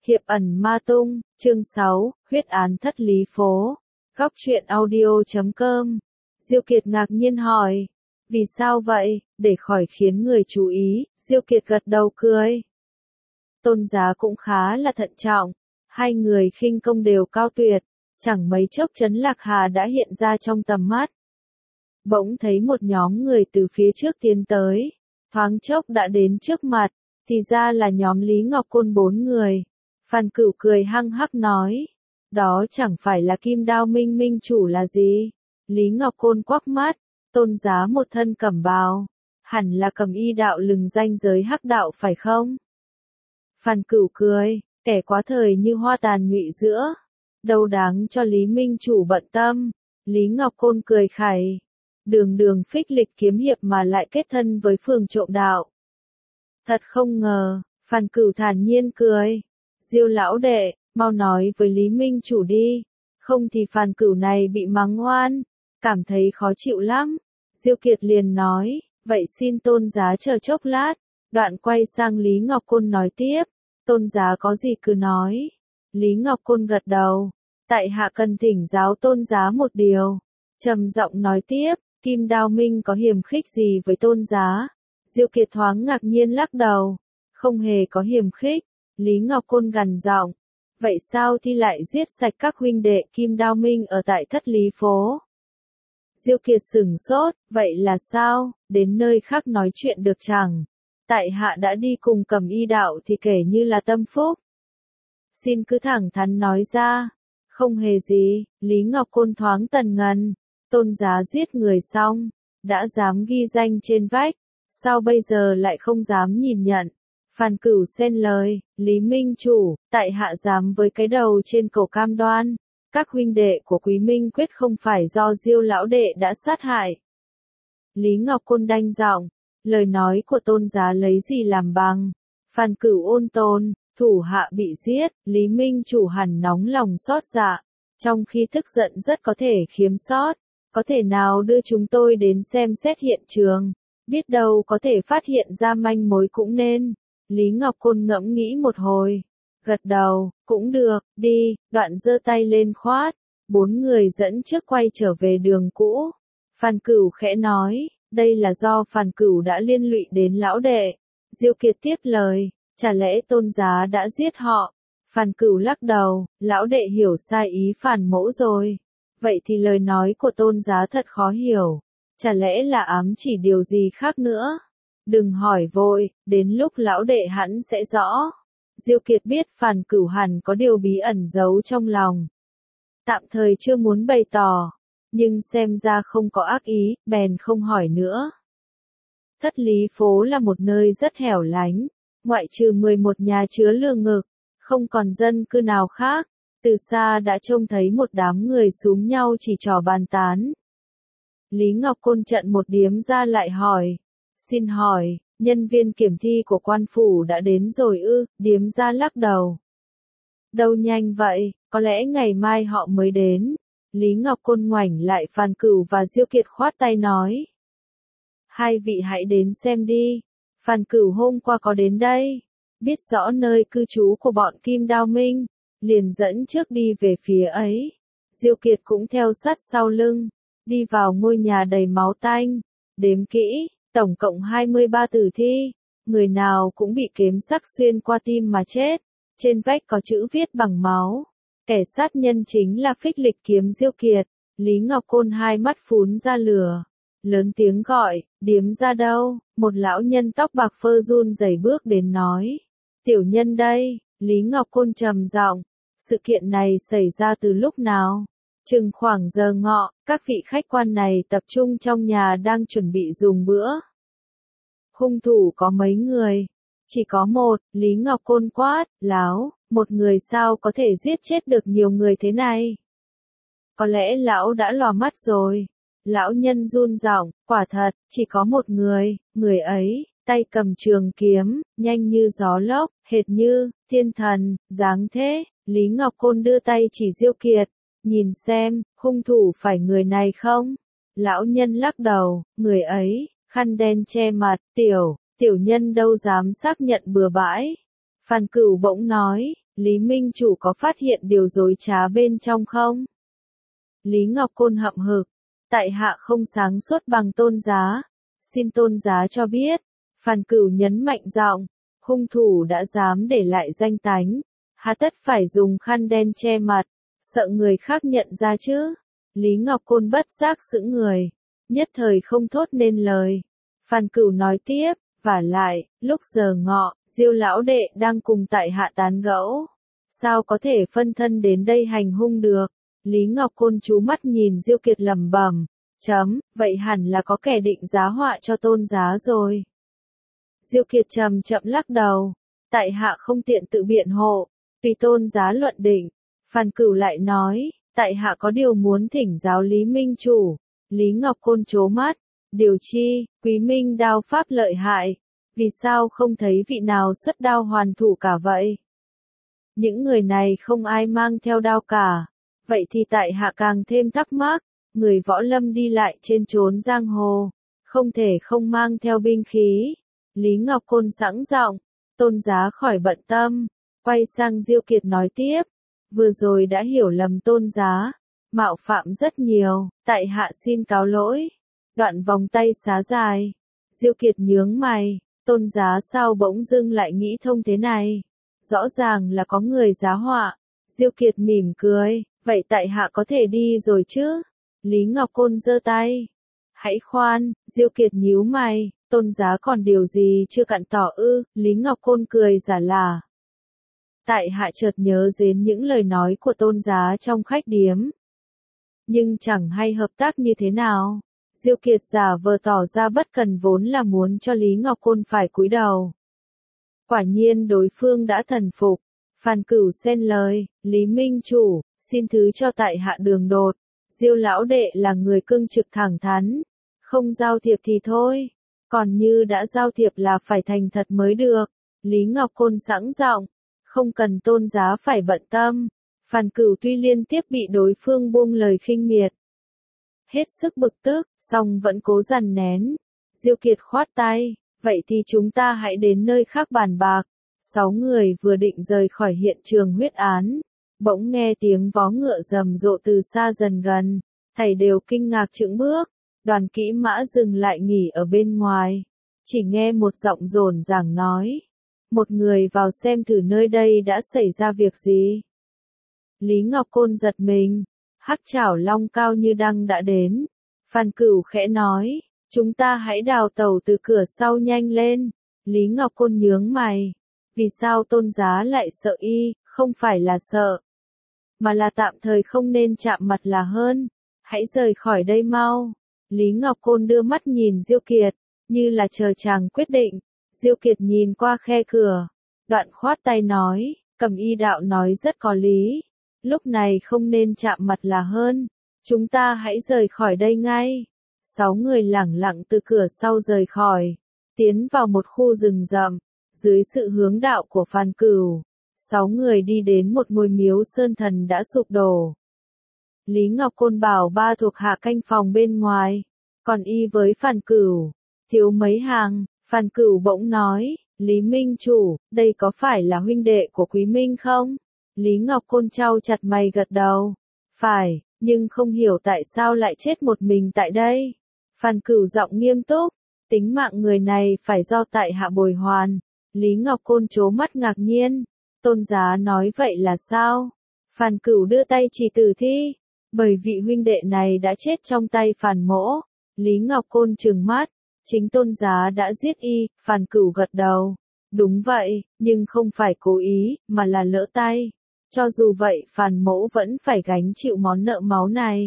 Hiệp ẩn ma tung, chương 6, huyết án thất lý phố. Góc truyện audio.com. Diêu Kiệt ngạc nhiên hỏi. Vì sao vậy? Để khỏi khiến người chú ý, Diêu Kiệt gật đầu cười. Tôn Giá cũng khá là thận trọng. Hai người khinh công đều cao tuyệt. Chẳng mấy chốc Trấn Lạc Hà đã hiện ra trong tầm mắt. Bỗng thấy một nhóm người từ phía trước tiến tới. Thoáng chốc đã đến trước mặt. Thì ra là nhóm Lý Ngọc Côn 4 người. Phan Cửu cười hăng hắc nói. Đó chẳng phải là Kim Đao Minh minh chủ là gì? Lý Ngọc Côn quắc mắt. Tôn Giá một thân cẩm bào. Hẳn là Cầm Y đạo lừng danh giới hắc đạo phải không? Phan Cửu cười. Kẻ quá thời như hoa tàn nhụy giữa. Đâu đáng cho Lý minh chủ bận tâm. Lý Ngọc Côn cười khẩy. Đường đường phích lịch kiếm hiệp mà lại kết thân với phường trộm đạo. Thật không ngờ. Phan Cửu thản nhiên cười. Diêu lão đệ, mau nói với Lý minh chủ đi. Không thì Phan Cửu này bị mắng oan. Cảm thấy khó chịu lắm. Diêu Kiệt liền nói. Vậy xin Tôn Giá chờ chốc lát. Đoạn quay sang Lý Ngọc Côn nói tiếp. Tôn Giá có gì cứ nói. Lý Ngọc Côn gật đầu. Tại hạ cần thỉnh giáo Tôn Giá một điều. Trầm giọng nói tiếp. Kim Đao Minh có hiềm khích gì với Tôn Giá? Diêu Kiệt thoáng ngạc nhiên lắc đầu. Không hề có hiềm khích. Lý Ngọc Côn gằn giọng. Vậy sao thì lại giết sạch các huynh đệ Kim Đao Minh ở tại Thất Lý Phố? Diêu Kiệt sửng sốt. Vậy là sao? Đến nơi khác nói chuyện được chẳng? Tại hạ đã đi cùng Cầm Y đạo thì kể như là tâm phúc. Xin cứ thẳng thắn nói ra. Không hề gì. Lý Ngọc Côn thoáng tần ngần. Tôn Giá giết người xong. Đã dám ghi danh trên vách. Sao bây giờ lại không dám nhìn nhận? Phan Cửu xen lời. Lý minh chủ, tại hạ dám với cái đầu trên cổ cam đoan. Các huynh đệ của Quý Minh quyết không phải do Diêu lão đệ đã sát hại. Lý Ngọc Côn đanh giọng. Lời nói của Tôn Giá lấy gì làm bằng? Phan Cửu ôn tồn. Thủ hạ bị giết, Lý minh chủ hẳn nóng lòng xót dạ. Trong khi tức giận rất có thể khiếm sót. Có thể nào đưa chúng tôi đến xem xét hiện trường. Biết đâu có thể phát hiện ra manh mối cũng nên. Lý Ngọc Côn ngẫm nghĩ một hồi. Gật đầu, cũng được, đi, đoạn giơ tay lên khoát. 4 người dẫn trước quay trở về đường cũ. Phan Cửu khẽ nói, đây là do Phan Cửu đã liên lụy đến lão đệ. Diêu Kiệt tiếp lời, chả lẽ Tôn Giá đã giết họ? Phan Cửu lắc đầu, lão đệ hiểu sai ý Phan mỗ rồi. Vậy thì lời nói của Tôn Giá thật khó hiểu. Chả lẽ là ám chỉ điều gì khác nữa? Đừng hỏi vội, đến lúc lão đệ hẳn sẽ rõ. Diêu Kiệt biết Phan Cửu hẳn có điều bí ẩn giấu trong lòng. Tạm thời chưa muốn bày tỏ, nhưng xem ra không có ác ý, bèn không hỏi nữa. Thất Lý Phố là một nơi rất hẻo lánh, ngoại trừ 11 nhà chứa lương ngực, không còn dân cư nào khác. Từ xa đã trông thấy một đám người xúm nhau chỉ trò bàn tán. Lý Ngọc Côn trận một điếm ra lại hỏi. Xin hỏi, nhân viên kiểm thi của quan phủ đã đến rồi ư? Điếm ra lắc đầu. Đâu nhanh vậy, có lẽ ngày mai họ mới đến. Lý Ngọc Côn ngoảnh lại Phan Cửu và Diêu Kiệt khoát tay nói. Hai vị hãy đến xem đi. Phan Cửu hôm qua có đến đây. Biết rõ nơi cư trú của bọn Kim Đao Minh. Liền dẫn trước đi về phía ấy. Diêu Kiệt cũng theo sát sau lưng. Đi vào ngôi nhà đầy máu tanh. Đếm kỹ. Tổng cộng 23 tử thi, người nào cũng bị kiếm sắc xuyên qua tim mà chết. Trên vách có chữ viết bằng máu. Kẻ sát nhân chính là phích lịch kiếm Diêu Kiệt. Lý Ngọc Côn hai mắt phún ra lửa. Lớn tiếng gọi, điếm ra đâu? Một lão nhân tóc bạc phơ run rẩy bước đến nói. Tiểu nhân đây, Lý Ngọc Côn trầm giọng. Sự kiện này xảy ra từ lúc nào? Chừng khoảng giờ ngọ, các vị khách quan này tập trung trong nhà đang chuẩn bị dùng bữa. Hung thủ có mấy người? Chỉ có một, Lý Ngọc Côn quát, láo, một người sao có thể giết chết được nhiều người thế này? Có lẽ lão đã lòa mắt rồi. Lão nhân run giọng, quả thật, chỉ có một người, người ấy, tay cầm trường kiếm, nhanh như gió lốc, hệt như, thiên thần, dáng thế. Lý Ngọc Côn đưa tay chỉ Diêu Kiệt. Nhìn xem, hung thủ phải người này không? Lão nhân lắc đầu, người ấy, khăn đen che mặt, tiểu nhân đâu dám xác nhận bừa bãi. Phan Cửu bỗng nói, Lý Minh Chủ có phát hiện điều dối trá bên trong không? Lý Ngọc Côn hậm hực, tại hạ không sáng suốt bằng Tôn giá, xin Tôn giá cho biết. Phan Cửu nhấn mạnh giọng, hung thủ đã dám để lại danh tánh, hà tất phải dùng khăn đen che mặt, sợ người khác nhận ra chứ? Lý Ngọc Côn bất giác sững người, nhất thời không thốt nên lời. Phan Cửu nói tiếp, vả lại, lúc giờ ngọ, Diêu lão đệ đang cùng tại hạ tán gẫu, sao có thể phân thân đến đây hành hung được? Lý Ngọc Côn chú mắt nhìn Diêu Kiệt lẩm bẩm, vậy hẳn là có kẻ định giá họa cho Tôn giá rồi. Diêu Kiệt chậm chậm lắc đầu, tại hạ không tiện tự biện hộ, tùy Tôn giá luận định. Phan Cửu lại nói, tại hạ có điều muốn thỉnh giáo Lý Minh Chủ. Lý Ngọc Côn trố mắt, điều chi? Quý minh đao pháp lợi hại, vì sao không thấy vị nào xuất đao hoàn thủ cả vậy? Những người này không ai mang theo đao cả, vậy thì tại hạ càng thêm thắc mắc, người võ lâm đi lại trên chốn giang hồ, không thể không mang theo binh khí. Lý Ngọc Côn sẵn giọng, Tôn giá khỏi bận tâm, quay sang Diêu Kiệt nói tiếp, vừa rồi đã hiểu lầm Tôn giá, mạo phạm rất nhiều, tại hạ xin cáo lỗi. Đoạn vòng tay xá dài, Diêu Kiệt nhướng mày, Tôn giá sao bỗng dưng lại nghĩ thông thế này? Rõ ràng là có người giá họa. Diêu Kiệt mỉm cười, vậy tại hạ có thể đi rồi chứ? Lý Ngọc Côn giơ tay. Hãy khoan, Diêu Kiệt nhíu mày, Tôn giá còn điều gì chưa cặn tỏ ư? Lý Ngọc Côn cười giả lả. Tại hạ chợt nhớ đến những lời nói của Tôn giá trong khách điếm. Nhưng chẳng hay hợp tác như thế nào. Diêu Kiệt giả vờ tỏ ra bất cần vốn là muốn cho Lý Ngọc Côn phải cúi đầu. Quả nhiên đối phương đã thần phục. Phan Cửu xen lời, Lý Minh Chủ, xin thứ cho tại hạ đường đột. Diêu lão đệ là người cương trực thẳng thắn, không giao thiệp thì thôi, còn như đã giao thiệp là phải thành thật mới được. Lý Ngọc Côn sẵn giọng, không cần Tôn giá phải bận tâm. Phan Cửu tuy liên tiếp bị đối phương buông lời khinh miệt, hết sức bực tức, song vẫn cố dằn nén. Diêu Kiệt khoát tay, vậy thì chúng ta hãy đến nơi khác bàn bạc. 6 người vừa định rời khỏi hiện trường huyết án, bỗng nghe tiếng vó ngựa rầm rộ từ xa dần gần, thảy đều kinh ngạc chững bước. Đoàn kỹ mã dừng lại nghỉ ở bên ngoài, chỉ nghe một giọng rồn ràng nói, một người vào xem thử nơi đây đã xảy ra việc gì. Lý Ngọc Côn giật mình, hắc chảo long cao như đăng đã đến. Phan Cửu khẽ nói, chúng ta hãy đào tẩu từ cửa sau nhanh lên. Lý Ngọc Côn nhướng mày, vì sao Tôn giá lại sợ y? Không phải là sợ, mà là tạm thời không nên chạm mặt là hơn. Hãy rời khỏi đây mau. Lý Ngọc Côn đưa mắt nhìn Diêu Kiệt, như là chờ chàng quyết định. Diêu Kiệt nhìn qua khe cửa, đoạn khoát tay nói, Cầm Y đạo nói rất có lý. Lúc này không nên chạm mặt là hơn. Chúng ta hãy rời khỏi đây ngay. 6 người lẳng lặng từ cửa sau rời khỏi, tiến vào một khu rừng rậm. Dưới sự hướng đạo của Phan Cửu, 6 người đi đến một ngôi miếu sơn thần đã sụp đổ. Lý Ngọc Côn bảo 3 thuộc hạ canh phòng bên ngoài, còn y với Phan Cửu, thiếu mấy hàng. Phan Cửu bỗng nói, Lý Minh Chủ, đây có phải là huynh đệ của Quý Minh không? Lý Ngọc Côn chau chặt mày gật đầu, phải, nhưng không hiểu tại sao lại chết một mình tại đây. Phan Cửu giọng nghiêm túc, tính mạng người này phải do tại hạ bồi hoàn. Lý Ngọc Côn trố mắt ngạc nhiên, Tôn giá nói vậy là sao? Phan Cửu đưa tay chỉ Tử Thi, bởi vị huynh đệ này đã chết trong tay Phan Mỗ. Lý Ngọc Côn trừng mắt, chính Tôn giá đã giết y. Phan Cửu gật đầu, đúng vậy, nhưng không phải cố ý, mà là lỡ tay. Cho dù vậy Phan Mỗ vẫn phải gánh chịu món nợ máu này.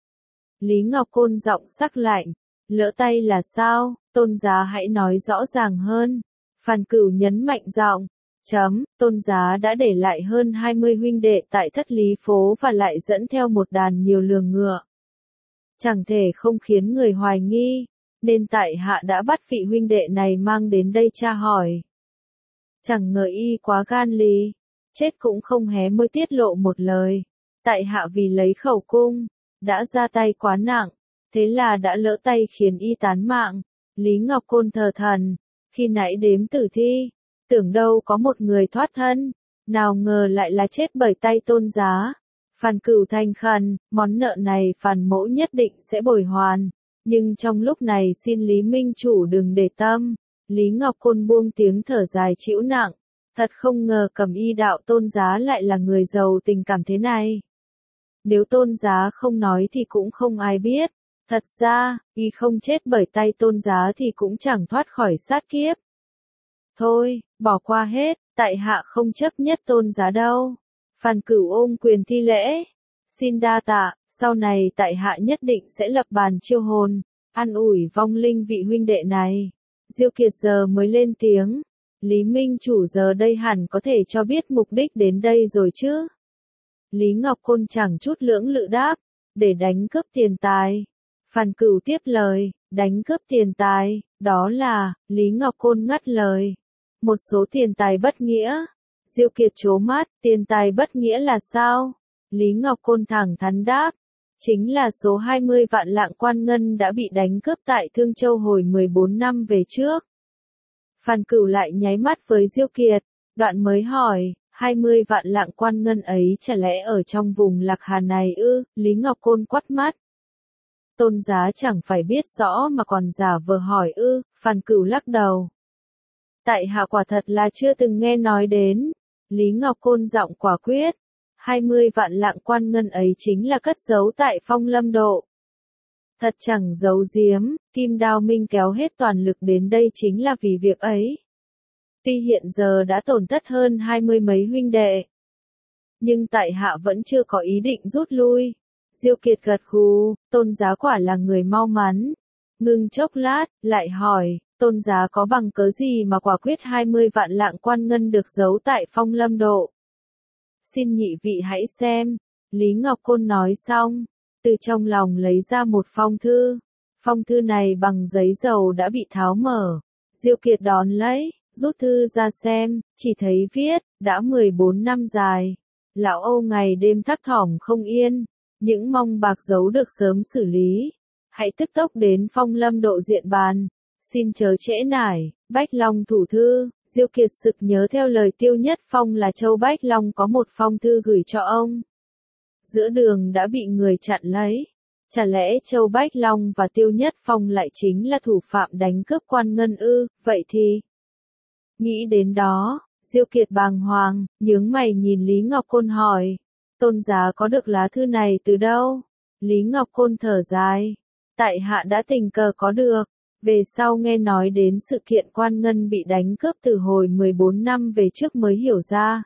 Lý Ngọc Côn giọng sắc lạnh, lỡ tay là sao? Tôn giá hãy nói rõ ràng hơn. Phan Cửu nhấn mạnh giọng, Tôn giá đã để lại hơn 20 huynh đệ tại Thất Lý Phố và lại dẫn theo một đàn nhiều lường ngựa. Chẳng thể không khiến người hoài nghi, nên tại hạ đã bắt vị huynh đệ này mang đến đây tra hỏi. Chẳng ngờ y quá gan lì, chết cũng không hé môi tiết lộ một lời. Tại hạ vì lấy khẩu cung, đã ra tay quá nặng, thế là đã lỡ tay khiến y tán mạng. Lý Ngọc Côn thờ thần, khi nãy đếm tử thi, tưởng đâu có một người thoát thân, Nào ngờ lại là chết bởi tay Tôn Giá. Phan Cửu thành khẩn, món nợ này Phan mỗ nhất định sẽ bồi hoàn, nhưng trong lúc này xin Lý Minh Chủ đừng để tâm. Lý Ngọc Côn buông tiếng thở dài trĩu nặng, thật không ngờ Cẩm Y đạo Tôn Giá lại là người giàu tình cảm thế này. Nếu Tôn Giá không nói thì cũng không ai biết, thật ra, y không chết bởi tay Tôn Giá thì cũng chẳng thoát khỏi sát kiếp. Thôi, bỏ qua hết, tại hạ không chấp nhất Tôn Giá đâu. Phan Cửu ôm quyền thi lễ, xin đa tạ, sau này tại hạ nhất định sẽ lập bàn chiêu hồn, an ủi vong linh vị huynh đệ này. Diêu Kiệt giờ mới lên tiếng, Lý Minh Chủ giờ đây hẳn có thể cho biết mục đích đến đây rồi chứ. Lý Ngọc Côn chẳng chút lưỡng lự đáp, để đánh cướp tiền tài. Phan Cửu tiếp lời, đánh cướp tiền tài, đó là, Lý Ngọc Côn ngắt lời. Một số tiền tài bất nghĩa. Diêu Kiệt trố mắt, tiền tài bất nghĩa là sao? Lý Ngọc Côn thẳng thắn đáp, chính là số 20 vạn lạng quan ngân đã bị đánh cướp tại Thương Châu hồi 14 năm về trước. Phan Cửu lại nháy mắt với Diêu Kiệt, đoạn mới hỏi, 20 vạn lạng quan ngân ấy chả lẽ ở trong vùng Lạc Hà này ư? Lý Ngọc Côn quắt mắt. Tôn Giá chẳng phải biết rõ mà còn giả vờ hỏi ư? Phan Cửu lắc đầu. Tại hạ quả thật là chưa từng nghe nói đến. Lý Ngọc Côn giọng quả quyết. 20 vạn lạng quan ngân ấy chính là cất giấu tại Phong Lâm Độ. Thật chẳng giấu giếm, Kim Đao Minh kéo hết toàn lực đến đây chính là vì việc ấy. Tuy hiện giờ đã tổn thất hơn 20 mấy huynh đệ, nhưng tại hạ vẫn chưa có ý định rút lui. Diêu Kiệt gật gù, Tôn Giá quả là người mau mắn. Ngưng chốc lát, lại hỏi, Tôn Giá có bằng cớ gì mà quả quyết 20 vạn lạng quan ngân được giấu tại Phong Lâm Độ? Xin nhị vị hãy xem. Lý Ngọc Côn nói xong, từ trong lòng lấy ra một phong thư. Phong thư này bằng giấy dầu đã bị tháo mở. Diêu Kiệt đón lấy, rút thư ra xem, chỉ thấy viết, đã 14 năm dài. Lão Âu ngày đêm thấp thỏm không yên, những mong bạc giấu được sớm xử lý. Hãy tức tốc đến Phong Lâm Độ diện bàn. Xin chớ trễ nải, Bách Long thủ thư. Diêu Kiệt sực nhớ theo lời Tiêu Nhất Phong là Châu Bách Long có một phong thư gửi cho ông. Giữa đường đã bị người chặn lấy. Chả lẽ Châu Bách Long và Tiêu Nhất Phong lại chính là thủ phạm đánh cướp quan ngân ư? Vậy thì... Nghĩ đến đó, Diêu Kiệt bàng hoàng, nhướng mày nhìn Lý Ngọc Côn hỏi. Tôn Giá có được lá thư này từ đâu? Lý Ngọc Côn thở dài. Tại hạ đã tình cờ có được. Về sau nghe nói đến sự kiện quan ngân bị đánh cướp từ hồi 14 năm về trước mới hiểu ra.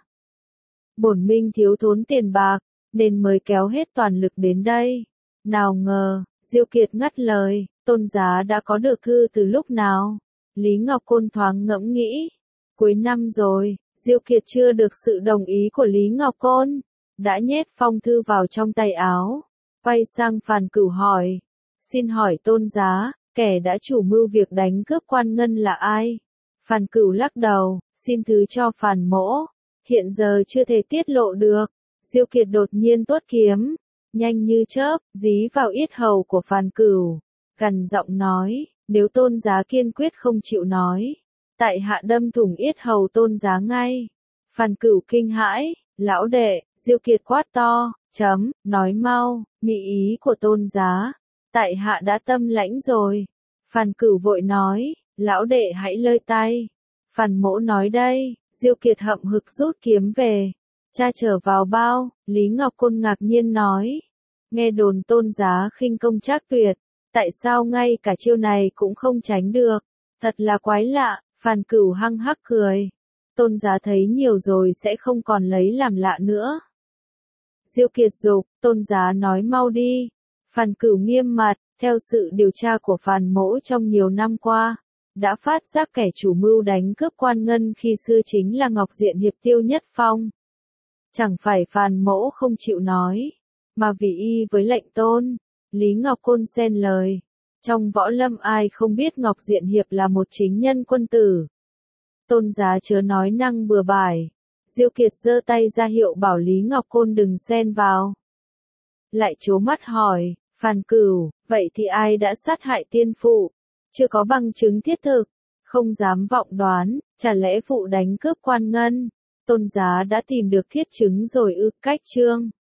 Bổn Minh thiếu thốn tiền bạc, nên mới kéo hết toàn lực đến đây. Nào ngờ, Diêu Kiệt ngắt lời, Tôn Giá đã có được thư từ lúc nào? Lý Ngọc Côn thoáng ngẫm nghĩ. Cuối năm rồi, Diêu Kiệt chưa được sự đồng ý của Lý Ngọc Côn, đã nhét phong thư vào trong tay áo. Quay sang Phan Cửu hỏi, xin hỏi Tôn Giá, kẻ đã chủ mưu việc đánh cướp quan ngân là ai? Phan Cửu lắc đầu, xin thứ cho Phan mỗ, hiện giờ chưa thể tiết lộ được. Diêu Kiệt đột nhiên tuốt kiếm, nhanh như chớp, dí vào yết hầu của Phan Cửu, gằn giọng nói, nếu Tôn Giá kiên quyết không chịu nói, tại hạ đâm thủng yết hầu Tôn Giá ngay. Phan Cửu kinh hãi, lão đệ. Diêu Kiệt quát to, nói mau, mị ý của Tôn Giá. Tại hạ đã tâm lãnh rồi. Phan Cửu vội nói, lão đệ hãy lơi tay. Phan mỗ nói đây. Diêu Kiệt hậm hực rút kiếm về. Cha trở vào bao. Lý Ngọc Côn ngạc nhiên nói. Nghe đồn Tôn Giá khinh công trác tuyệt. Tại sao ngay cả chiêu này cũng không tránh được? Thật là quái lạ. Phan Cửu hăng hắc cười. Tôn Giá thấy nhiều rồi sẽ không còn lấy làm lạ nữa. Diêu Kiệt dục, Tôn Giá nói mau đi. Phan Cửu nghiêm mặt, theo sự điều tra của Phan mỗ trong nhiều năm qua, đã phát giác kẻ chủ mưu đánh cướp quan ngân khi xưa chính là Ngọc Diện Hiệp Tiêu Nhất Phong. Chẳng phải Phan mỗ không chịu nói, mà vì y với lệnh tôn. Lý Ngọc Côn xen lời. Trong võ lâm ai không biết Ngọc Diện Hiệp là một chính nhân quân tử. Tôn Giá chớ nói năng bừa bãi. Diêu Kiệt giơ tay ra hiệu bảo Lý Ngọc Côn đừng xen vào. Lại trố mắt hỏi, Phan Cửu, vậy thì ai đã sát hại tiên phụ? Chưa có bằng chứng thiết thực, không dám vọng đoán, chả lẽ phụ đánh cướp quan ngân? Tôn Giá đã tìm được thiết chứng rồi ư? Cách chương